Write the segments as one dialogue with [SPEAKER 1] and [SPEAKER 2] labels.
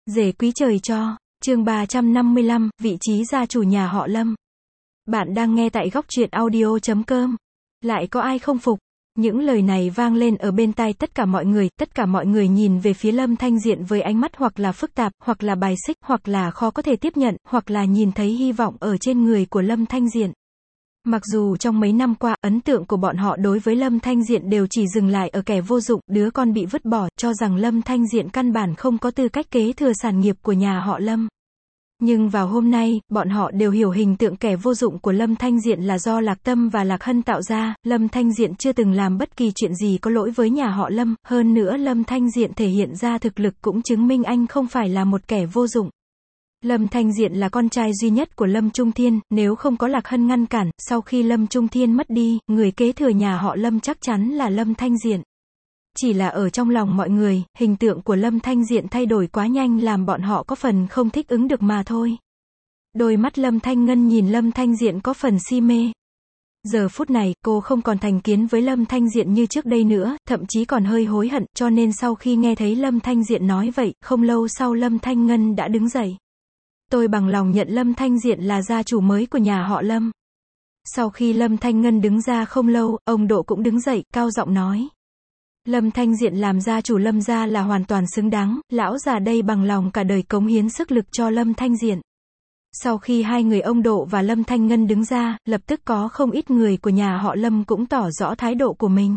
[SPEAKER 1] Rể quý trời cho, chương 355, vị trí gia chủ nhà họ Lâm. Bạn đang nghe tại góc truyện audio.com. Lại có ai không phục? Những lời này vang lên ở bên tai tất cả mọi người nhìn về phía Lâm Thanh Diện với ánh mắt hoặc là phức tạp, hoặc là bài xích, hoặc là khó có thể tiếp nhận, hoặc là nhìn thấy hy vọng ở trên người của Lâm Thanh Diện. Mặc dù trong mấy năm qua, ấn tượng của bọn họ đối với Lâm Thanh Diện đều chỉ dừng lại ở kẻ vô dụng, đứa con bị vứt bỏ, cho rằng Lâm Thanh Diện căn bản không có tư cách kế thừa sản nghiệp của nhà họ Lâm. Nhưng vào hôm nay, bọn họ đều hiểu hình tượng kẻ vô dụng của Lâm Thanh Diện là do Lạc Tâm và Lạc Hân tạo ra. Lâm Thanh Diện chưa từng làm bất kỳ chuyện gì có lỗi với nhà họ Lâm, hơn nữa Lâm Thanh Diện thể hiện ra thực lực cũng chứng minh anh không phải là một kẻ vô dụng. Lâm Thanh Diện là con trai duy nhất của Lâm Trung Thiên, nếu không có Lạc Hân ngăn cản, sau khi Lâm Trung Thiên mất đi, người kế thừa nhà họ Lâm chắc chắn là Lâm Thanh Diện. Chỉ là ở trong lòng mọi người, hình tượng của Lâm Thanh Diện thay đổi quá nhanh làm bọn họ có phần không thích ứng được mà thôi. Đôi mắt Lâm Thanh Ngân nhìn Lâm Thanh Diện có phần si mê. Giờ phút này, cô không còn thành kiến với Lâm Thanh Diện như trước đây nữa, thậm chí còn hơi hối hận, cho nên sau khi nghe thấy Lâm Thanh Diện nói vậy, không lâu sau Lâm Thanh Ngân đã đứng dậy. Tôi bằng lòng nhận Lâm Thanh Diện là gia chủ mới của nhà họ Lâm. Sau khi Lâm Thanh Ngân đứng ra không lâu, ông Độ cũng đứng dậy, cao giọng nói. Lâm Thanh Diện làm gia chủ Lâm gia là hoàn toàn xứng đáng, lão già đây bằng lòng cả đời cống hiến sức lực cho Lâm Thanh Diện. Sau khi hai người ông Độ và Lâm Thanh Ngân đứng ra, lập tức có không ít người của nhà họ Lâm cũng tỏ rõ thái độ của mình.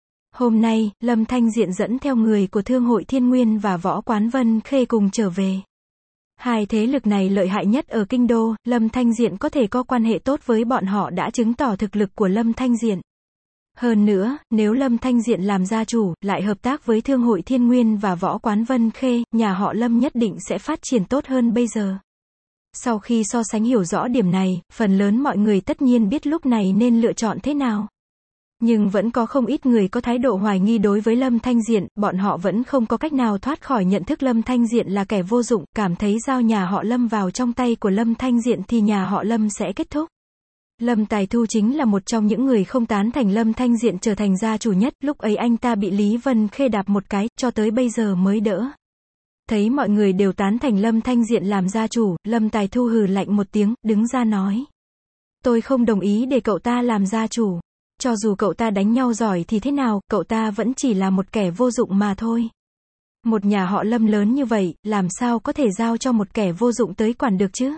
[SPEAKER 1] Hôm nay, Lâm Thanh Diện dẫn theo người của Thương hội Thiên Nguyên và Võ Quán Vân Khê cùng trở về. Hai thế lực này lợi hại nhất ở kinh đô, Lâm Thanh Diện có thể có quan hệ tốt với bọn họ đã chứng tỏ thực lực của Lâm Thanh Diện. Hơn nữa, nếu Lâm Thanh Diện làm gia chủ, lại hợp tác với Thương hội Thiên Nguyên và Võ Quán Vân Khê, nhà họ Lâm nhất định sẽ phát triển tốt hơn bây giờ. Sau khi so sánh hiểu rõ điểm này, phần lớn mọi người tất nhiên biết lúc này nên lựa chọn thế nào. Nhưng vẫn có không ít người có thái độ hoài nghi đối với Lâm Thanh Diện, bọn họ vẫn không có cách nào thoát khỏi nhận thức Lâm Thanh Diện là kẻ vô dụng, cảm thấy giao nhà họ Lâm vào trong tay của Lâm Thanh Diện thì nhà họ Lâm sẽ kết thúc. Lâm Tài Thu chính là một trong những người không tán thành Lâm Thanh Diện trở thành gia chủ nhất, lúc ấy anh ta bị Lý Vân Khê đạp một cái, cho tới bây giờ mới đỡ. Thấy mọi người đều tán thành Lâm Thanh Diện làm gia chủ, Lâm Tài Thu hừ lạnh một tiếng, đứng ra nói. Tôi không đồng ý để cậu ta làm gia chủ. Cho dù cậu ta đánh nhau giỏi thì thế nào, cậu ta vẫn chỉ là một kẻ vô dụng mà thôi. Một nhà họ Lâm lớn như vậy, làm sao có thể giao cho một kẻ vô dụng tới quản được chứ?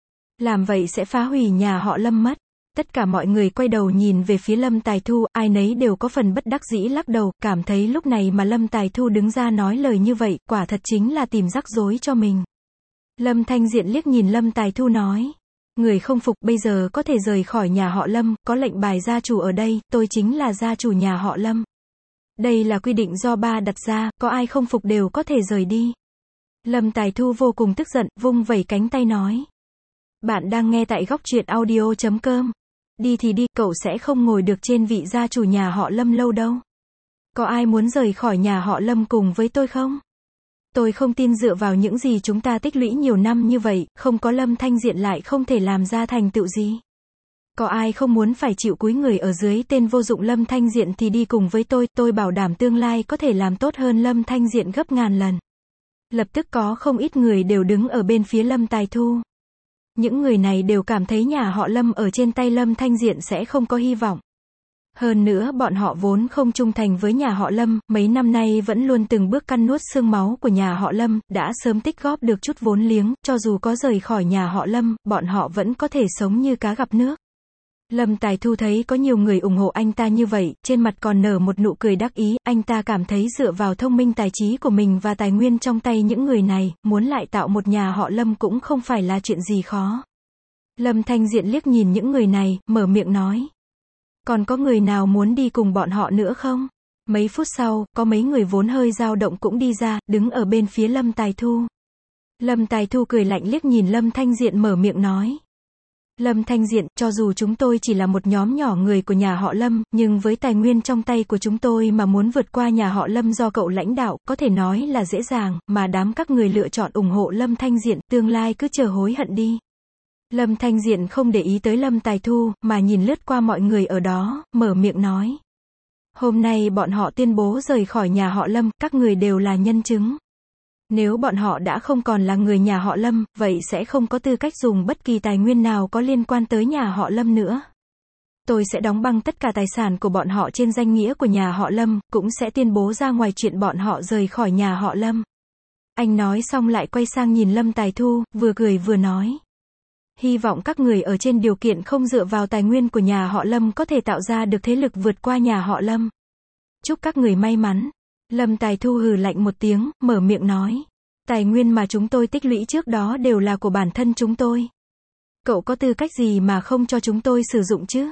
[SPEAKER 1] Làm vậy sẽ phá hủy nhà họ Lâm mất. Tất cả mọi người quay đầu nhìn về phía Lâm Tài Thu, ai nấy đều có phần bất đắc dĩ lắc đầu, cảm thấy lúc này mà Lâm Tài Thu đứng ra nói lời như vậy, quả thật chính là tìm rắc rối cho mình. Lâm Thanh Diện liếc nhìn Lâm Tài Thu nói. Người không phục bây giờ có thể rời khỏi nhà họ Lâm, có lệnh bài gia chủ ở đây, tôi chính là gia chủ nhà họ Lâm. Đây là quy định do ba đặt ra, có ai không phục đều có thể rời đi. Lâm Tài Thu vô cùng tức giận, vung vẩy cánh tay nói. Bạn đang nghe tại góc truyện audio.com. Đi thì đi, cậu sẽ không ngồi được trên vị gia chủ nhà họ Lâm lâu đâu. Có ai muốn rời khỏi nhà họ Lâm cùng với tôi không? Tôi không tin dựa vào những gì chúng ta tích lũy nhiều năm như vậy, không có Lâm Thanh Diện lại không thể làm ra thành tựu gì. Có ai không muốn phải chịu cúi người ở dưới tên vô dụng Lâm Thanh Diện thì đi cùng với tôi bảo đảm tương lai có thể làm tốt hơn Lâm Thanh Diện gấp ngàn lần. Lập tức có không ít người đều đứng ở bên phía Lâm Tài Thu. Những người này đều cảm thấy nhà họ Lâm ở trên tay Lâm Thanh Diện sẽ không có hy vọng. Hơn nữa bọn họ vốn không trung thành với nhà họ Lâm, mấy năm nay vẫn luôn từng bước cắn nuốt xương máu của nhà họ Lâm, đã sớm tích góp được chút vốn liếng, cho dù có rời khỏi nhà họ Lâm, bọn họ vẫn có thể sống như cá gặp nước. Lâm Tài Thu thấy có nhiều người ủng hộ anh ta như vậy, trên mặt còn nở một nụ cười đắc ý, anh ta cảm thấy dựa vào thông minh tài trí của mình và tài nguyên trong tay những người này, muốn lại tạo một nhà họ Lâm cũng không phải là chuyện gì khó. Lâm Thanh Diện liếc nhìn những người này, mở miệng nói. Còn có người nào muốn đi cùng bọn họ nữa không? Mấy phút sau, có mấy người vốn hơi dao động cũng đi ra, đứng ở bên phía Lâm Tài Thu. Lâm Tài Thu cười lạnh liếc nhìn Lâm Thanh Diện mở miệng nói. Lâm Thanh Diện, cho dù chúng tôi chỉ là một nhóm nhỏ người của nhà họ Lâm, nhưng với tài nguyên trong tay của chúng tôi mà muốn vượt qua nhà họ Lâm do cậu lãnh đạo, có thể nói là dễ dàng, mà đám các người lựa chọn ủng hộ Lâm Thanh Diện, tương lai cứ chờ hối hận đi. Lâm Thanh Diện không để ý tới Lâm Tài Thu, mà nhìn lướt qua mọi người ở đó, mở miệng nói. Hôm nay bọn họ tuyên bố rời khỏi nhà họ Lâm, các người đều là nhân chứng. Nếu bọn họ đã không còn là người nhà họ Lâm, vậy sẽ không có tư cách dùng bất kỳ tài nguyên nào có liên quan tới nhà họ Lâm nữa. Tôi sẽ đóng băng tất cả tài sản của bọn họ trên danh nghĩa của nhà họ Lâm, cũng sẽ tuyên bố ra ngoài chuyện bọn họ rời khỏi nhà họ Lâm. Anh nói xong lại quay sang nhìn Lâm Tài Thu, vừa cười vừa nói. Hy vọng các người ở trên điều kiện không dựa vào tài nguyên của nhà họ Lâm có thể tạo ra được thế lực vượt qua nhà họ Lâm. Chúc các người may mắn. Lâm Tài Thu hừ lạnh một tiếng, mở miệng nói. Tài nguyên mà chúng tôi tích lũy trước đó đều là của bản thân chúng tôi. Cậu có tư cách gì mà không cho chúng tôi sử dụng chứ?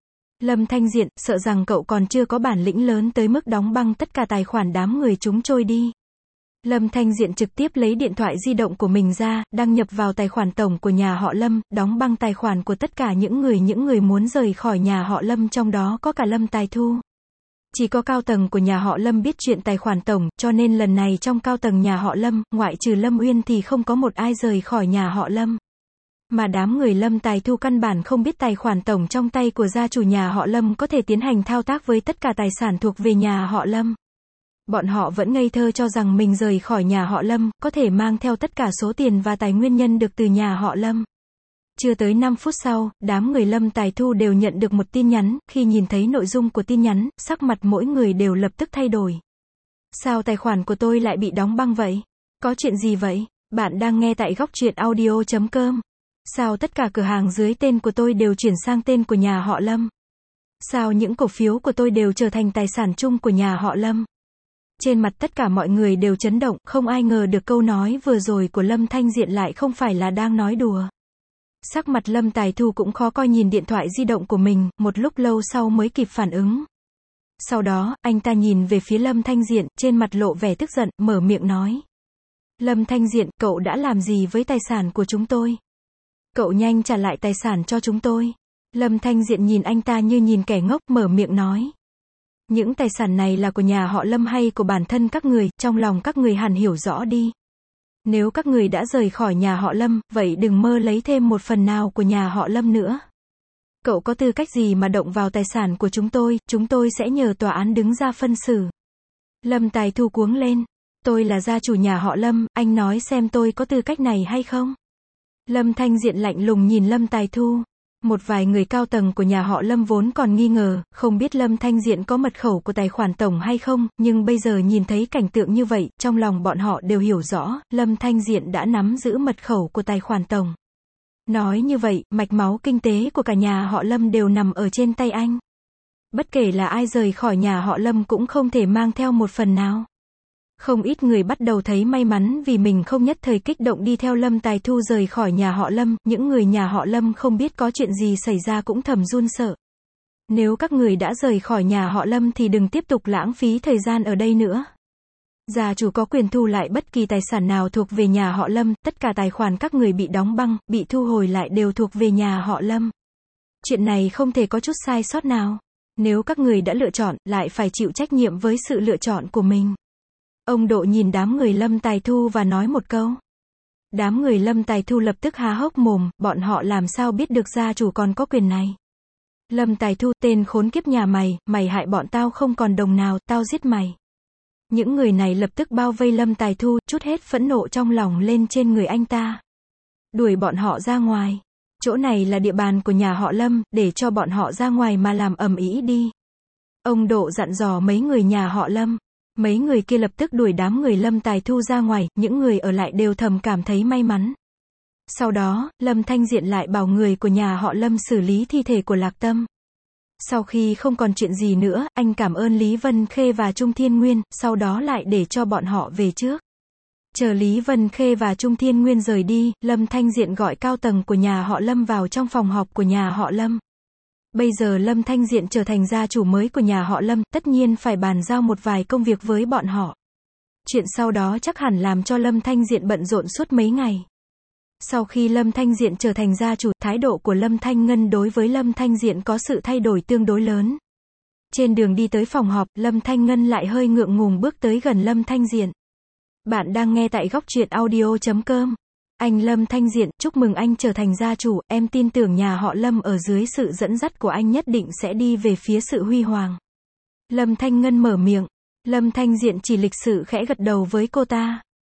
[SPEAKER 1] Lâm Thanh Diện, sợ rằng cậu còn chưa có bản lĩnh lớn tới mức đóng băng tất cả tài khoản đám người chúng trôi đi. Lâm Thanh Diện trực tiếp lấy điện thoại di động của mình ra, đăng nhập vào tài khoản tổng của nhà họ Lâm, đóng băng tài khoản của tất cả những người muốn rời khỏi nhà họ Lâm, trong đó có cả Lâm Tài Thu. Chỉ có cao tầng của nhà họ Lâm biết chuyện tài khoản tổng, cho nên lần này trong cao tầng nhà họ Lâm, ngoại trừ Lâm Uyên thì không có một ai rời khỏi nhà họ Lâm. Mà đám người Lâm Tài Thu căn bản không biết tài khoản tổng trong tay của gia chủ nhà họ Lâm có thể tiến hành thao tác với tất cả tài sản thuộc về nhà họ Lâm. Bọn họ vẫn ngây thơ cho rằng mình rời khỏi nhà họ Lâm, có thể mang theo tất cả số tiền và tài nguyên nhân được từ nhà họ Lâm. Chưa tới 5 phút sau, đám người Lâm Tài Thu đều nhận được một tin nhắn, khi nhìn thấy nội dung của tin nhắn, sắc mặt mỗi người đều lập tức thay đổi. Sao tài khoản của tôi lại bị đóng băng vậy? Có chuyện gì vậy? Bạn đang nghe tại góc truyện audio.com. Sao tất cả cửa hàng dưới tên của tôi đều chuyển sang tên của nhà họ Lâm? Sao những cổ phiếu của tôi đều trở thành tài sản chung của nhà họ Lâm? Trên mặt tất cả mọi người đều chấn động, không ai ngờ được câu nói vừa rồi của Lâm Thanh Diện lại không phải là đang nói đùa. Sắc mặt Lâm Tài Thu cũng khó coi nhìn điện thoại di động của mình, một lúc lâu sau mới kịp phản ứng. Sau đó, anh ta nhìn về phía Lâm Thanh Diện, trên mặt lộ vẻ tức giận, mở miệng nói. Lâm Thanh Diện, cậu đã làm gì với tài sản của chúng tôi? Cậu nhanh trả lại tài sản cho chúng tôi. Lâm Thanh Diện nhìn anh ta như nhìn kẻ ngốc, mở miệng nói. Những tài sản này là của nhà họ Lâm hay của bản thân các người, trong lòng các người hẳn hiểu rõ đi. Nếu các người đã rời khỏi nhà họ Lâm, vậy đừng mơ lấy thêm một phần nào của nhà họ Lâm nữa. Cậu có tư cách gì mà động vào tài sản của chúng tôi sẽ nhờ tòa án đứng ra phân xử. Lâm Tài Thu cuống lên. Tôi là gia chủ nhà họ Lâm, anh nói xem tôi có tư cách này hay không? Lâm Thanh Diện lạnh lùng nhìn Lâm Tài Thu. Một vài người cao tầng của nhà họ Lâm vốn còn nghi ngờ, không biết Lâm Thanh Diện có mật khẩu của tài khoản tổng hay không, nhưng bây giờ nhìn thấy cảnh tượng như vậy, trong lòng bọn họ đều hiểu rõ, Lâm Thanh Diện đã nắm giữ mật khẩu của tài khoản tổng. Nói như vậy, mạch máu kinh tế của cả nhà họ Lâm đều nằm ở trên tay anh. Bất kể là ai rời khỏi nhà họ Lâm cũng không thể mang theo một phần nào. Không ít người bắt đầu thấy may mắn vì mình không nhất thời kích động đi theo Lâm Tài Thu rời khỏi nhà họ Lâm, những người nhà họ Lâm không biết có chuyện gì xảy ra cũng thầm run sợ. Nếu các người đã rời khỏi nhà họ Lâm thì đừng tiếp tục lãng phí thời gian ở đây nữa. Gia chủ có quyền thu lại bất kỳ tài sản nào thuộc về nhà họ Lâm, tất cả tài khoản các người bị đóng băng, bị thu hồi lại đều thuộc về nhà họ Lâm. Chuyện này không thể có chút sai sót nào. Nếu các người đã lựa chọn, lại phải chịu trách nhiệm với sự lựa chọn của mình. Ông Độ nhìn đám người Lâm Tài Thu và nói một câu. Đám người Lâm Tài Thu lập tức há hốc mồm, bọn họ làm sao biết được gia chủ còn có quyền này. Lâm Tài Thu, tên khốn kiếp nhà mày, mày hại bọn tao không còn đồng nào, tao giết mày. Những người này lập tức bao vây Lâm Tài Thu, trút hết phẫn nộ trong lòng lên trên người anh ta. Đuổi bọn họ ra ngoài. Chỗ này là địa bàn của nhà họ Lâm, để cho bọn họ ra ngoài mà làm ầm ĩ đi. Ông Độ dặn dò mấy người nhà họ Lâm. Mấy người kia lập tức đuổi đám người Lâm Tài Thu ra ngoài, những người ở lại đều thầm cảm thấy may mắn. Sau đó, Lâm Thanh Diện lại bảo người của nhà họ Lâm xử lý thi thể của Lạc Tâm. Sau khi không còn chuyện gì nữa, anh cảm ơn Lý Vân Khê và Trung Thiên Nguyên, sau đó lại để cho bọn họ về trước. Chờ Lý Vân Khê và Trung Thiên Nguyên rời đi, Lâm Thanh Diện gọi cao tầng của nhà họ Lâm vào trong phòng họp của nhà họ Lâm. Bây giờ Lâm Thanh Diện trở thành gia chủ mới của nhà họ Lâm, tất nhiên phải bàn giao một vài công việc với bọn họ. Chuyện sau đó chắc hẳn làm cho Lâm Thanh Diện bận rộn suốt mấy ngày. Sau khi Lâm Thanh Diện trở thành gia chủ, thái độ của Lâm Thanh Ngân đối với Lâm Thanh Diện có sự thay đổi tương đối lớn. Trên đường đi tới phòng họp, Lâm Thanh Ngân lại hơi ngượng ngùng bước tới gần Lâm Thanh Diện. Bạn đang nghe tại góc truyện audio.com. Anh Lâm Thanh Diện, chúc mừng anh trở thành gia chủ, em tin tưởng nhà họ Lâm ở dưới sự dẫn dắt của anh nhất định sẽ đi về phía sự huy hoàng. Lâm Thanh Ngân mở miệng. Lâm Thanh Diện chỉ lịch sự khẽ gật đầu với cô ta.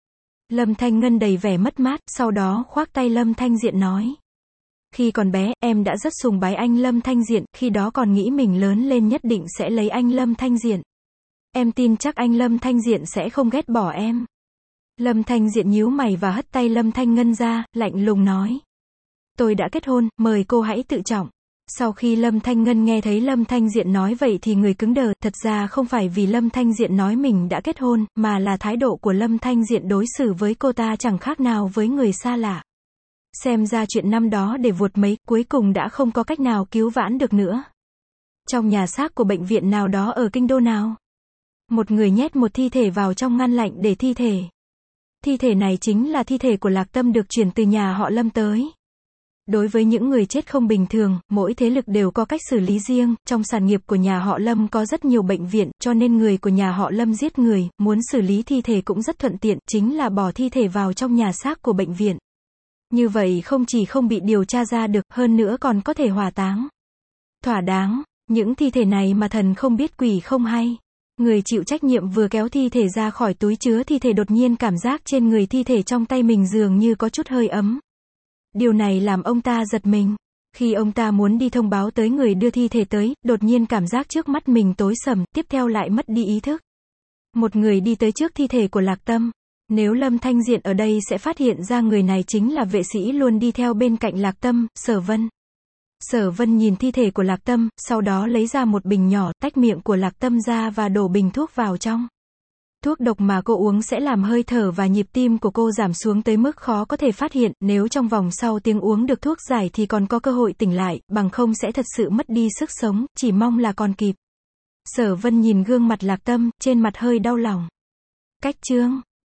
[SPEAKER 1] Lâm Thanh Ngân đầy vẻ mất mát, sau đó khoác tay Lâm Thanh Diện nói. Khi còn bé, em đã rất sùng bái anh Lâm Thanh Diện, khi đó còn nghĩ mình lớn lên nhất định sẽ lấy anh Lâm Thanh Diện. Em tin chắc anh Lâm Thanh Diện sẽ không ghét bỏ em. Lâm Thanh Diện nhíu mày và hất tay Lâm Thanh Ngân ra, lạnh lùng nói. Tôi đã kết hôn, mời cô hãy tự trọng. Sau khi Lâm Thanh Ngân nghe thấy Lâm Thanh Diện nói vậy thì người cứng đờ, thật ra không phải vì Lâm Thanh Diện nói mình đã kết hôn, mà là thái độ của Lâm Thanh Diện đối xử với cô ta chẳng khác nào với người xa lạ. Xem ra chuyện năm đó để vuột mấy, cuối cùng đã không có cách nào cứu vãn được nữa. Trong nhà xác của bệnh viện nào đó ở kinh đô nào, một người nhét một thi thể vào trong ngăn lạnh để thi thể. Thi thể này chính là thi thể của Lạc Tâm được chuyển từ nhà họ Lâm tới. Đối với những người chết không bình thường, mỗi thế lực đều có cách xử lý riêng, trong sản nghiệp của nhà họ Lâm có rất nhiều bệnh viện, cho nên người của nhà họ Lâm giết người, muốn xử lý thi thể cũng rất thuận tiện, chính là bỏ thi thể vào trong nhà xác của bệnh viện. Như vậy không chỉ không bị điều tra ra được, hơn nữa còn có thể hỏa táng. Thỏa đáng, những thi thể này mà thần không biết quỷ không hay. Người chịu trách nhiệm vừa kéo thi thể ra khỏi túi chứa thi thể đột nhiên cảm giác trên người thi thể trong tay mình dường như có chút hơi ấm. Điều này làm ông ta giật mình. Khi ông ta muốn đi thông báo tới người đưa thi thể tới, đột nhiên cảm giác trước mắt mình tối sầm, tiếp theo lại mất đi ý thức. Một người đi tới trước thi thể của Lạc Tâm. Nếu Lâm Thanh Diện ở đây sẽ phát hiện ra người này chính là vệ sĩ luôn đi theo bên cạnh Lạc Tâm, Sở Vân. Sở Vân nhìn thi thể của Lạc Tâm, sau đó lấy ra một bình nhỏ, tách miệng của Lạc Tâm ra và đổ bình thuốc vào trong. Thuốc độc mà cô uống sẽ làm hơi thở và nhịp tim của cô giảm xuống tới mức khó có thể phát hiện, nếu trong vòng sau tiếng uống được thuốc giải thì còn có cơ hội tỉnh lại, bằng không sẽ thật sự mất đi sức sống, chỉ mong là còn kịp. Sở Vân nhìn gương mặt Lạc Tâm, trên mặt hơi đau lòng. Cách chương